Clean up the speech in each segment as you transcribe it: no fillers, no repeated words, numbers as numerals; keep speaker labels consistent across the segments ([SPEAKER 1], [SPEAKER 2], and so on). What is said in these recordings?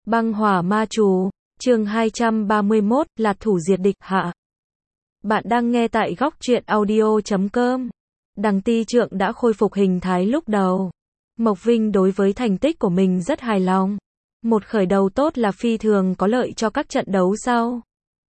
[SPEAKER 1] Băng hỏa ma chú, chương 231, Lạt thủ diệt địch hạ. Bạn đang nghe tại góc truyện audio.com. Đằng Ti Trượng đã khôi phục hình thái lúc đầu. Mộc Vinh đối với thành tích của mình rất hài lòng. Một khởi đầu tốt là phi thường có lợi cho các trận đấu sau.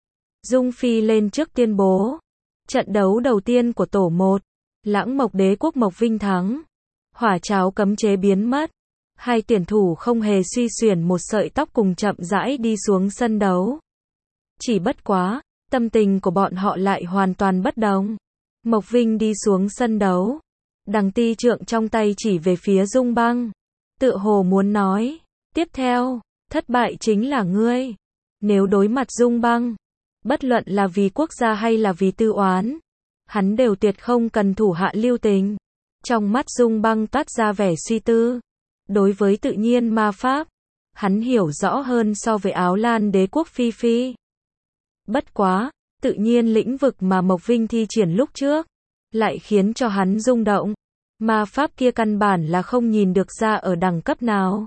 [SPEAKER 1] Dung Phi lên trước tuyên bố. Trận đấu đầu tiên của tổ 1. Lãng Mộc Đế quốc Mộc Vinh thắng. Hỏa cháo cấm chế biến mất. Hai tuyển thủ không hề suy xuyển một sợi tóc cùng chậm rãi đi xuống sân đấu. Chỉ bất quá, tâm tình của bọn họ lại hoàn toàn bất đồng. Mộc Vinh đi xuống sân đấu. Đằng Ti Trượng trong tay chỉ về phía Dung Băng. Tựa hồ muốn nói, tiếp theo, thất bại chính là ngươi. Nếu đối mặt Dung Băng, bất luận là vì quốc gia hay là vì tư oán, hắn đều tuyệt không cần thủ hạ lưu tình. Trong mắt Dung Băng toát ra vẻ suy tư. Đối với tự nhiên ma pháp, hắn hiểu rõ hơn so với Áo Lan đế quốc Phi Phi. Bất quá, tự nhiên lĩnh vực mà Mộc Vinh thi triển lúc trước, lại khiến cho hắn rung động. Ma pháp kia căn bản là không nhìn được ra ở đẳng cấp nào.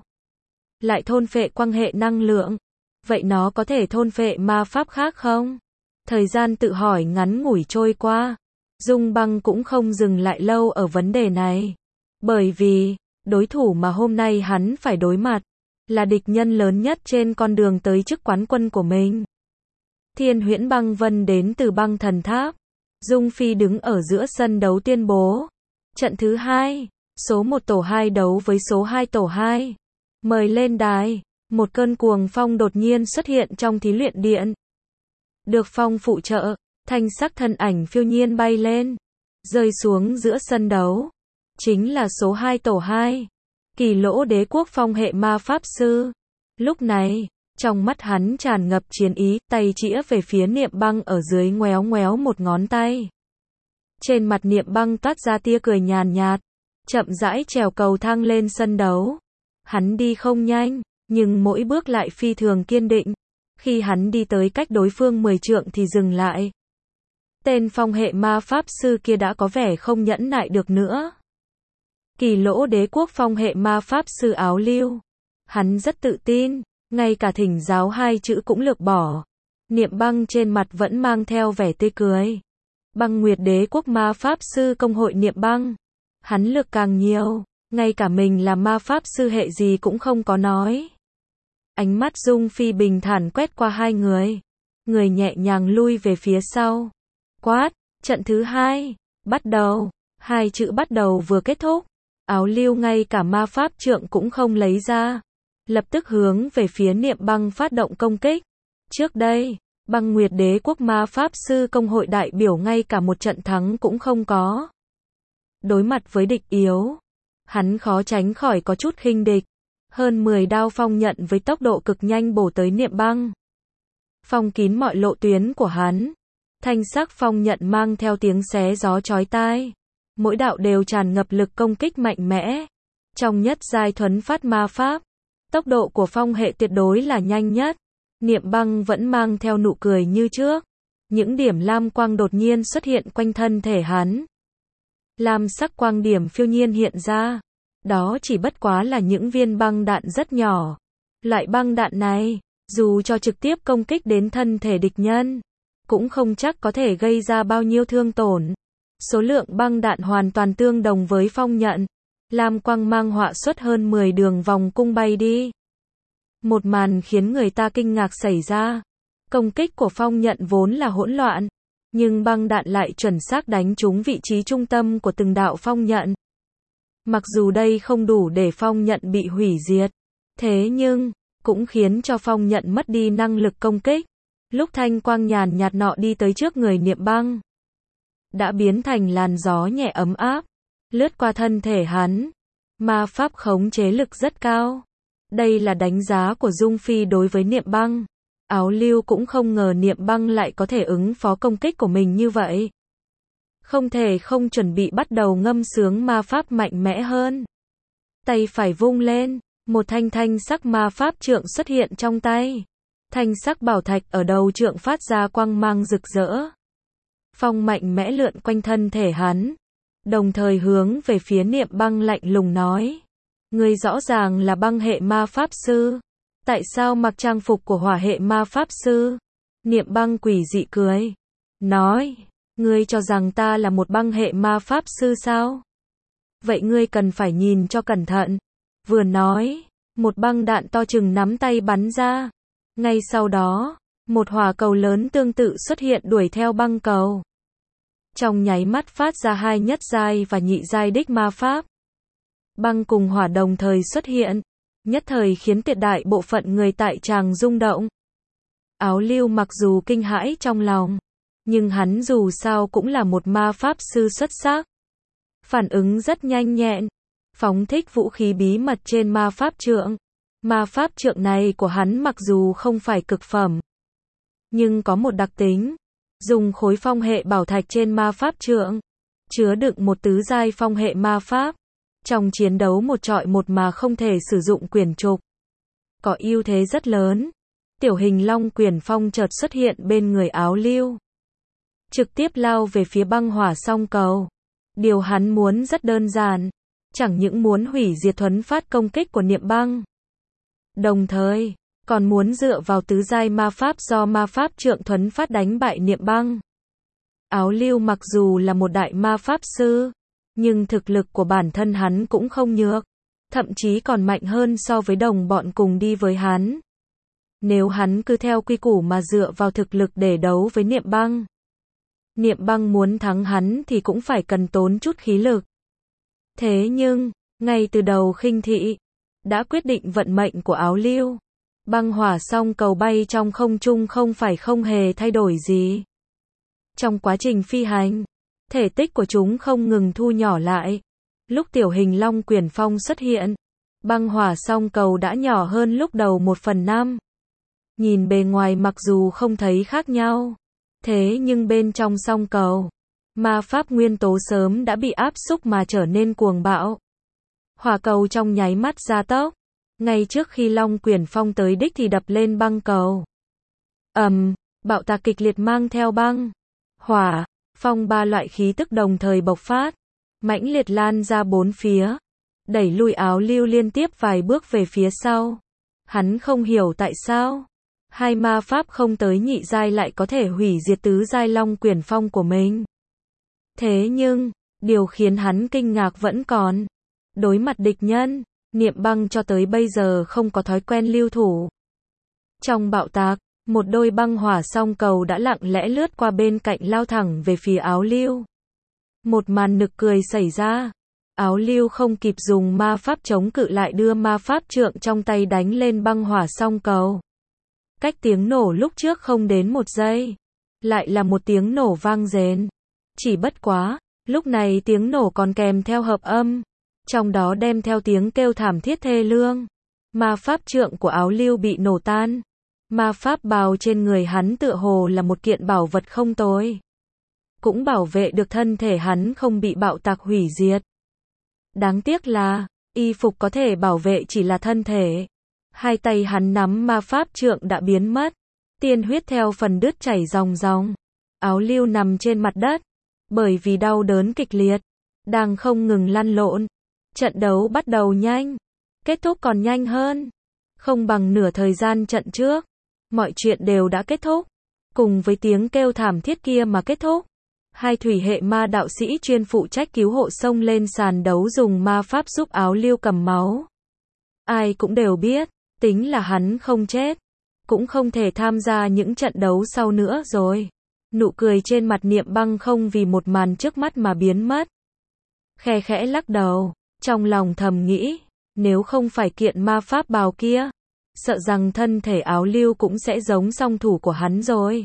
[SPEAKER 1] Lại thôn phệ quang hệ năng lượng. Vậy nó có thể thôn phệ ma pháp khác không? Thời gian tự hỏi ngắn ngủi trôi qua. Dung Băng cũng không dừng lại lâu ở vấn đề này. Bởi vì, đối thủ mà hôm nay hắn phải đối mặt, là địch nhân lớn nhất trên con đường tới chức quán quân của mình. Thiên Huyễn Băng Vân đến từ băng thần tháp. Dung Phi đứng ở giữa sân đấu tuyên bố. Trận thứ 2, số 1 tổ 2 đấu với số 2 tổ 2. Mời lên đài. Một cơn cuồng phong đột nhiên xuất hiện trong thí luyện điện. Được phong phụ trợ, thanh sắc thân ảnh phiêu nhiên bay lên, rơi xuống giữa sân đấu. Chính là số 2 tổ 2. Kỳ Lỗ đế quốc phong hệ ma pháp sư. Lúc này, trong mắt hắn tràn ngập chiến ý, tay chĩa về phía Niệm Băng ở dưới ngoéo ngoéo một ngón tay. Trên mặt Niệm Băng toát ra tia cười nhàn nhạt, chậm rãi trèo cầu thang lên sân đấu. Hắn đi không nhanh, nhưng mỗi bước lại phi thường kiên định. Khi hắn đi tới cách đối phương 10 trượng thì dừng lại. Tên phong hệ ma pháp sư kia đã có vẻ không nhẫn nại được nữa. Kỳ Lỗ đế quốc phong hệ ma pháp sư Áo Lưu. Hắn rất tự tin, ngay cả thỉnh giáo 2 chữ cũng lược bỏ. Niệm Băng trên mặt vẫn mang theo vẻ tươi cười. Băng Nguyệt đế quốc ma pháp sư công hội Niệm Băng. Hắn lược càng nhiều, ngay cả mình là ma pháp sư hệ gì cũng không có nói. Ánh mắt Dung Phi bình thản quét qua hai người. Người nhẹ nhàng lui về phía sau. Quát, trận thứ 2, bắt đầu. 2 chữ bắt đầu vừa kết thúc. Áo Lưu ngay cả ma pháp trượng cũng không lấy ra. Lập tức hướng về phía Niệm Băng phát động công kích. Trước đây, Băng Nguyệt đế quốc ma pháp sư công hội đại biểu ngay cả một trận thắng cũng không có. Đối mặt với địch yếu, hắn khó tránh khỏi có chút khinh địch. Hơn 10 đao phong nhận với tốc độ cực nhanh bổ tới Niệm Băng. Phong kín mọi lộ tuyến của hắn. Thanh sắc phong nhận mang theo tiếng xé gió chói tai. Mỗi đạo đều tràn ngập lực công kích mạnh mẽ. Trong nhất giai thuấn phát ma pháp, tốc độ của phong hệ tuyệt đối là nhanh nhất. Niệm Băng vẫn mang theo nụ cười như trước. Những điểm lam quang đột nhiên xuất hiện quanh thân thể hắn. Lam sắc quang điểm phiêu nhiên hiện ra. Đó chỉ bất quá là những viên băng đạn rất nhỏ. Loại băng đạn này, dù cho trực tiếp công kích đến thân thể địch nhân, cũng không chắc có thể gây ra bao nhiêu thương tổn. Số lượng băng đạn hoàn toàn tương đồng với phong nhận. Lam quang mang họa xuất hơn 10 đường vòng cung bay đi. Một màn khiến người ta kinh ngạc xảy ra. Công kích của phong nhận vốn là hỗn loạn, nhưng băng đạn lại chuẩn xác đánh trúng vị trí trung tâm của từng đạo phong nhận. Mặc dù đây không đủ để phong nhận bị hủy diệt, thế nhưng, cũng khiến cho phong nhận mất đi năng lực công kích. Lúc thanh quang nhàn nhạt nọ đi tới trước người Niệm Băng, đã biến thành làn gió nhẹ ấm áp, lướt qua thân thể hắn. Ma pháp khống chế lực rất cao. Đây là đánh giá của Dung Phi đối với Niệm Băng. Áo Lưu cũng không ngờ Niệm Băng lại có thể ứng phó công kích của mình như vậy. Không thể không chuẩn bị bắt đầu ngâm sướng ma pháp mạnh mẽ hơn. Tay phải vung lên, một thanh sắc ma pháp trượng xuất hiện trong tay. Thanh sắc bảo thạch ở đầu trượng phát ra quang mang rực rỡ. Phong mạnh mẽ lượn quanh thân thể hắn, đồng thời hướng về phía Niệm Băng lạnh lùng nói. Ngươi rõ ràng là băng hệ ma pháp sư. Tại sao mặc trang phục của hỏa hệ ma pháp sư? Niệm băng quỷ dị cười. Nói, ngươi cho rằng ta là một băng hệ ma pháp sư sao? Vậy ngươi cần phải nhìn cho cẩn thận. Vừa nói, một băng đạn to chừng nắm tay bắn ra. Ngay sau đó, một hỏa cầu lớn tương tự xuất hiện đuổi theo băng cầu. Trong nháy mắt phát ra hai nhất giai và nhị giai đích ma pháp. Băng cùng hỏa đồng thời xuất hiện, nhất thời khiến tuyệt đại bộ phận người tại tràng rung động. Áo Lưu mặc dù kinh hãi trong lòng, nhưng hắn dù sao cũng là một ma pháp sư xuất sắc. Phản ứng rất nhanh nhẹn, phóng thích vũ khí bí mật trên ma pháp trượng. Ma pháp trượng này của hắn mặc dù không phải cực phẩm, nhưng có một đặc tính, dùng khối phong hệ bảo thạch trên ma pháp trượng, chứa đựng một tứ giai phong hệ ma pháp. Trong chiến đấu một trọi một mà không thể sử dụng quyển trục, có ưu thế rất lớn. Tiểu hình long quyển phong chợt xuất hiện bên người Áo Lưu, trực tiếp lao về phía băng hỏa song cầu. Điều hắn muốn rất đơn giản, chẳng những muốn hủy diệt thuấn phát công kích của niệm băng, đồng thời còn muốn dựa vào tứ giai ma pháp do ma pháp trượng thuấn phát đánh bại niệm băng. Áo Lưu mặc dù là một đại ma pháp sư, nhưng thực lực của bản thân hắn cũng không nhược, thậm chí còn mạnh hơn so với đồng bọn cùng đi với hắn. Nếu hắn cứ theo quy củ mà dựa vào thực lực để đấu với niệm băng muốn thắng hắn thì cũng phải cần tốn chút khí lực. Thế nhưng, ngay từ đầu khinh thị đã quyết định vận mệnh của Áo Lưu. Băng hỏa song cầu bay trong không trung không hề thay đổi gì. Trong quá trình phi hành, thể tích của chúng không ngừng thu nhỏ lại. Lúc tiểu hình long quyển phong xuất hiện, băng hỏa song cầu đã nhỏ hơn lúc đầu 1/5. Nhìn bề ngoài mặc dù không thấy khác nhau, thế nhưng bên trong song cầu, ma pháp nguyên tố sớm đã bị áp xúc mà trở nên cuồng bạo. Hỏa cầu trong nháy mắt gia tốc, ngay trước khi long quyển phong tới đích thì đập lên băng cầu. Bạo tạc kịch liệt mang theo băng, hỏa, phong ba loại khí tức đồng thời bộc phát, mãnh liệt lan ra bốn phía, đẩy lùi Áo Lưu liên tiếp vài bước về phía sau. Hắn không hiểu tại sao hai ma pháp không tới nhị giai lại có thể hủy diệt tứ giai long quyển phong của mình. Thế nhưng, điều khiến hắn kinh ngạc vẫn còn. Đối mặt địch nhân, niệm băng cho tới bây giờ không có thói quen lưu thủ. Trong bạo tạc, một đôi băng hỏa song cầu đã lặng lẽ lướt qua bên cạnh lao thẳng về phía Áo Lưu. Một màn nực cười xảy ra. Áo Lưu không kịp dùng ma pháp chống cự lại đưa ma pháp trượng trong tay đánh lên băng hỏa song cầu. Cách tiếng nổ lúc trước không đến 1 giây, lại là một tiếng nổ vang rền. Chỉ bất quá, lúc này tiếng nổ còn kèm theo hợp âm, trong đó đem theo tiếng kêu thảm thiết thê lương. Ma pháp trượng của Áo Lưu bị nổ tan. Ma pháp bào trên người hắn tựa hồ là một kiện bảo vật không tồi, cũng bảo vệ được thân thể hắn không bị bạo tạc hủy diệt. Đáng tiếc là, y phục có thể bảo vệ chỉ là thân thể. Hai tay hắn nắm ma pháp trượng đã biến mất, tiên huyết theo phần đứt chảy ròng ròng. Áo Lưu nằm trên mặt đất, bởi vì đau đớn kịch liệt, đang không ngừng lăn lộn. Trận đấu bắt đầu nhanh, kết thúc còn nhanh hơn, không bằng nửa thời gian trận trước. Mọi chuyện đều đã kết thúc, cùng với tiếng kêu thảm thiết kia mà kết thúc. Hai thủy hệ ma đạo sĩ chuyên phụ trách cứu hộ xông lên sàn đấu dùng ma pháp giúp Áo Lưu cầm máu. Ai cũng đều biết, tính là hắn không chết, cũng không thể tham gia những trận đấu sau nữa rồi. Nụ cười trên mặt niệm băng không vì một màn trước mắt mà biến mất. Khe khẽ lắc đầu, trong lòng thầm nghĩ, nếu không phải kiện ma pháp bào kia, sợ rằng thân thể Áo Lưu cũng sẽ giống song thủ của hắn rồi.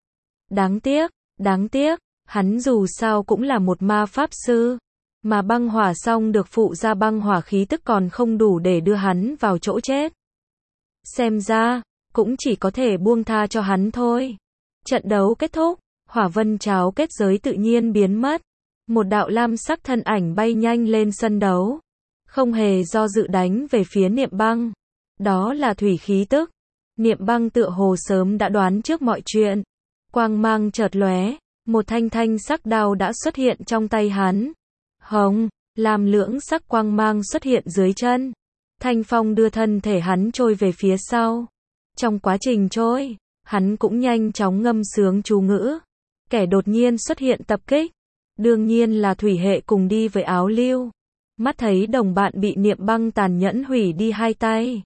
[SPEAKER 1] Đáng tiếc, hắn dù sao cũng là một ma pháp sư, mà băng hỏa song được phụ ra băng hỏa khí tức còn không đủ để đưa hắn vào chỗ chết. Xem ra, cũng chỉ có thể buông tha cho hắn thôi. Trận đấu kết thúc, hỏa vân cháo kết giới tự nhiên biến mất. Một đạo lam sắc thân ảnh bay nhanh lên sân đấu, không hề do dự đánh về phía niệm băng. Đó là thủy khí tức. Niệm băng tựa hồ sớm đã đoán trước mọi chuyện. Quang mang chợt lóe, một thanh sắc đao đã xuất hiện trong tay hắn. Hồng, lam lưỡng sắc quang mang xuất hiện dưới chân. Thanh phong đưa thân thể hắn trôi về phía sau. Trong quá trình trôi, hắn cũng nhanh chóng ngâm sướng chú ngữ. Kẻ đột nhiên xuất hiện tập kích, đương nhiên là thủy hệ cùng đi với Áo Lưu. Mắt thấy đồng bạn bị Niệm Băng tàn nhẫn hủy đi hai tay.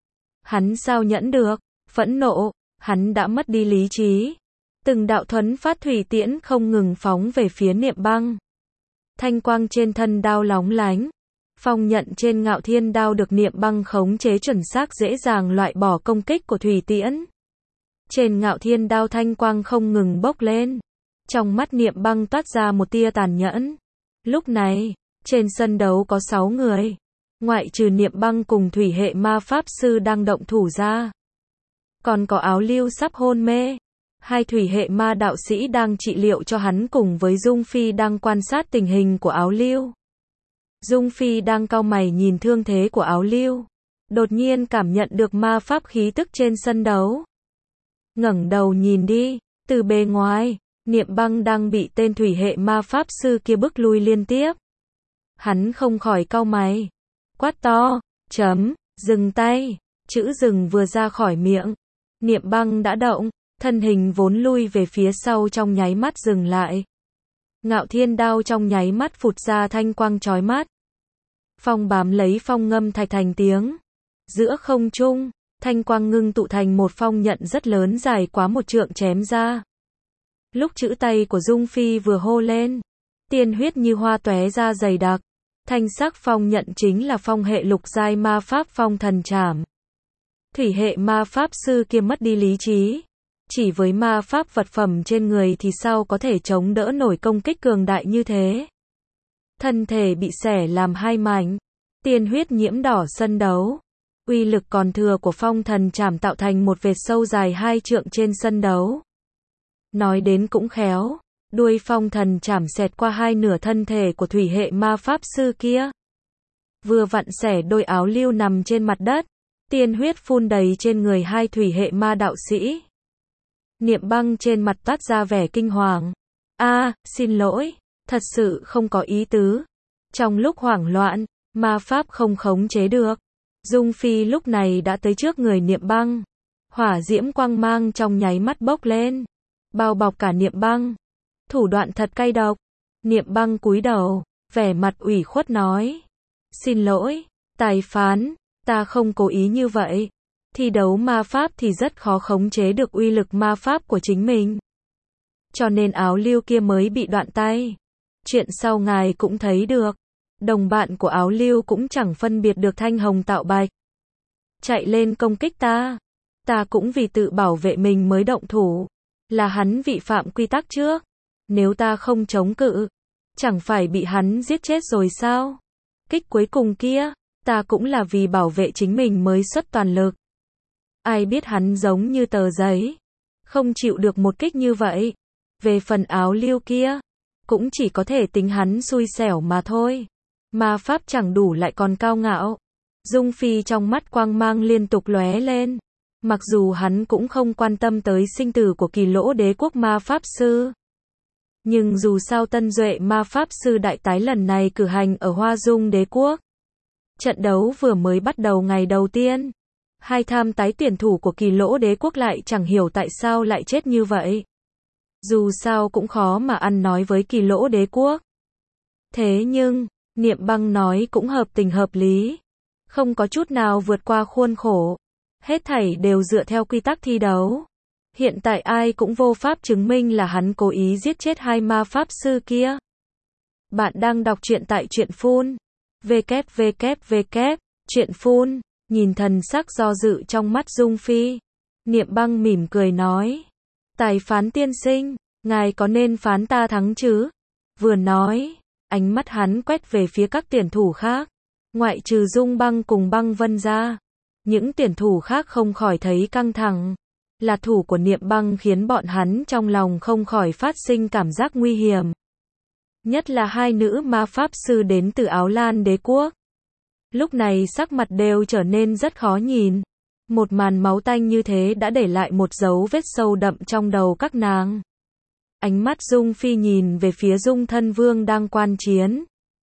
[SPEAKER 1] Hắn sao nhẫn được, phẫn nộ, hắn đã mất đi lý trí. Từng đạo thuấn phát thủy tiễn không ngừng phóng về phía Niệm Băng. Thanh quang trên thân đao lóng lánh. Phong nhận trên Ngạo Thiên đao được Niệm Băng khống chế chuẩn xác dễ dàng loại bỏ công kích của thủy tiễn. Trên Ngạo Thiên đao thanh quang không ngừng bốc lên. Trong mắt Niệm Băng toát ra một tia tàn nhẫn. Lúc này, trên sân đấu có 6 người. Ngoại trừ Niệm Băng cùng thủy hệ ma pháp sư đang động thủ ra. Còn có Áo Lưu sắp hôn mê. 2 thủy hệ ma đạo sĩ đang trị liệu cho hắn cùng với Dung Phi đang quan sát tình hình của Áo Lưu. Dung Phi đang cau mày nhìn thương thế của Áo Lưu. Đột nhiên cảm nhận được ma pháp khí tức trên sân đấu. Ngẩng đầu nhìn đi, từ bề ngoài, Niệm Băng đang bị tên thủy hệ ma pháp sư kia bức lui liên tiếp. Hắn không khỏi cau mày. Quát to, dừng tay. Chữ dừng vừa ra khỏi miệng. Niệm Băng đã động, thân hình vốn lui về phía sau trong nháy mắt dừng lại. Ngạo Thiên đao trong nháy mắt phụt ra thanh quang chói mắt. Phong bám lấy phong ngâm thạch thành tiếng. Giữa không trung, thanh quang ngưng tụ thành một phong nhận rất lớn dài quá 1 trượng chém ra. Lúc chữ tay của Dung Phi vừa hô lên, tiên huyết như hoa tóe ra dày đặc. Thanh sắc phong nhận chính là phong hệ lục giai ma pháp phong thần trảm. Thủy hệ ma pháp sư kia mất đi lý trí. Chỉ với ma pháp vật phẩm trên người thì sao có thể chống đỡ nổi công kích cường đại như thế. Thân thể bị xẻ làm 2 mảnh. Tiên huyết nhiễm đỏ sân đấu. Uy lực còn thừa của phong thần trảm tạo thành một vệt sâu dài 2 trượng trên sân đấu. Nói đến cũng khéo, đuôi phong thần trảm xẹt qua 2 nửa thân thể của thủy hệ ma pháp sư kia. Vừa vặn xẻ đôi Áo Lưu nằm trên mặt đất. Tiên huyết phun đầy trên người 2 thủy hệ ma đạo sĩ. Niệm Băng trên mặt toát ra vẻ kinh hoàng. Xin lỗi, thật sự không có ý tứ. Trong lúc hoảng loạn, ma pháp không khống chế được. Dung Phi lúc này đã tới trước người Niệm Băng. Hỏa diễm quang mang trong nháy mắt bốc lên, bao bọc cả Niệm Băng. Thủ đoạn thật cay độc. Niệm Băng cúi đầu, vẻ mặt ủy khuất nói. Xin lỗi, tài phán, ta không cố ý như vậy. Thi đấu ma pháp thì rất khó khống chế được uy lực ma pháp của chính mình. Cho nên Áo Lưu kia mới bị đoạn tay. Chuyện sau ngài cũng thấy được. Đồng bạn của Áo Lưu cũng chẳng phân biệt được thanh hồng tạo bạch. Chạy lên công kích ta. Ta cũng vì tự bảo vệ mình mới động thủ. Là hắn vi phạm quy tắc trước. Nếu ta không chống cự, chẳng phải bị hắn giết chết rồi sao? Kích cuối cùng kia, ta cũng là vì bảo vệ chính mình mới xuất toàn lực. Ai biết hắn giống như tờ giấy, không chịu được một kích như vậy. Về phần Áo Lưu kia, cũng chỉ có thể tính hắn xui xẻo mà thôi. Ma pháp chẳng đủ lại còn cao ngạo. Dung Phi trong mắt quang mang liên tục lóe lên. Mặc dù hắn cũng không quan tâm tới sinh tử của Kỳ Lỗ Đế quốc ma pháp sư. Nhưng dù sao Tân Duệ ma pháp sư đại tái lần này cử hành ở Hoa Dung Đế quốc. Trận đấu vừa mới bắt đầu ngày đầu tiên. 2 tham tái tuyển thủ của Kỳ Lỗ Đế quốc lại chẳng hiểu tại sao lại chết như vậy. Dù sao cũng khó mà ăn nói với Kỳ Lỗ Đế quốc. Thế nhưng, Niệm Băng nói cũng hợp tình hợp lý. Không có chút nào vượt qua khuôn khổ. Hết thảy đều dựa theo quy tắc thi đấu. Hiện tại ai cũng vô pháp chứng minh là hắn cố ý giết chết 2 ma pháp sư kia. Bạn đang đọc truyện tại Truyện Phun. www. Truyện Phun. Nhìn thần sắc do dự trong mắt Dung Phi. Niệm Băng mỉm cười nói. Tài phán tiên sinh, ngài có nên phán ta thắng chứ? Vừa nói, ánh mắt hắn quét về phía các tuyển thủ khác. Ngoại trừ Dung Băng cùng Băng Vân ra. Những tuyển thủ khác không khỏi thấy căng thẳng. Là thủ của Niệm Băng khiến bọn hắn trong lòng không khỏi phát sinh cảm giác nguy hiểm. Nhất là 2 nữ ma pháp sư đến từ Áo Lan Đế quốc. Lúc này sắc mặt đều trở nên rất khó nhìn. Một màn máu tanh như thế đã để lại một dấu vết sâu đậm trong đầu các nàng. Ánh mắt Dung Phi nhìn về phía Dung Thân Vương đang quan chiến.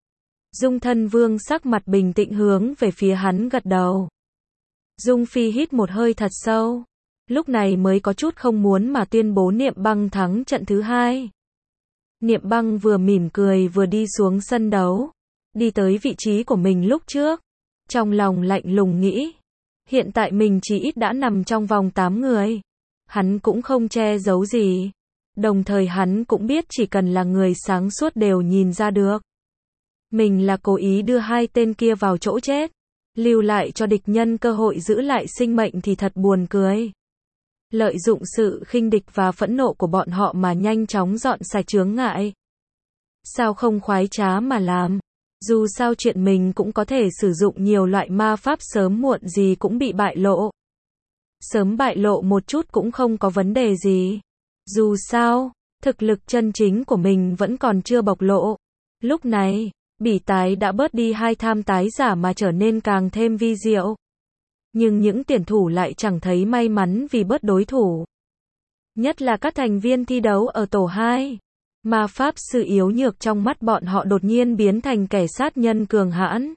[SPEAKER 1] Dung Thân Vương sắc mặt bình tĩnh hướng về phía hắn gật đầu. Dung Phi hít một hơi thật sâu. Lúc này mới có chút không muốn mà tuyên bố Niệm Băng thắng trận thứ 2. Niệm Băng vừa mỉm cười vừa đi xuống sân đấu. Đi tới vị trí của mình lúc trước. Trong lòng lạnh lùng nghĩ. Hiện tại mình chỉ ít đã nằm trong vòng 8 người. Hắn cũng không che giấu gì. Đồng thời hắn cũng biết chỉ cần là người sáng suốt đều nhìn ra được. Mình là cố ý đưa 2 tên kia vào chỗ chết. Lưu lại cho địch nhân cơ hội giữ lại sinh mệnh thì thật buồn cười. Lợi dụng sự khinh địch và phẫn nộ của bọn họ mà nhanh chóng dọn sạch chướng ngại. Sao không khoái trá mà làm? Dù sao chuyện mình cũng có thể sử dụng nhiều loại ma pháp sớm muộn gì cũng bị bại lộ. Sớm bại lộ một chút cũng không có vấn đề gì. Dù sao, thực lực chân chính của mình vẫn còn chưa bộc lộ. Lúc này, bỉ tái đã bớt đi 2 tham tái giả mà trở nên càng thêm vi diệu. Nhưng những tuyển thủ lại chẳng thấy may mắn vì bớt đối thủ. Nhất là các thành viên thi đấu ở tổ 2. Ma pháp sư yếu nhược trong mắt bọn họ đột nhiên biến thành kẻ sát nhân cường hãn.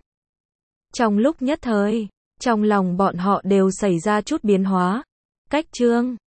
[SPEAKER 1] Trong lúc nhất thời, trong lòng bọn họ đều xảy ra chút biến hóa. Cách chương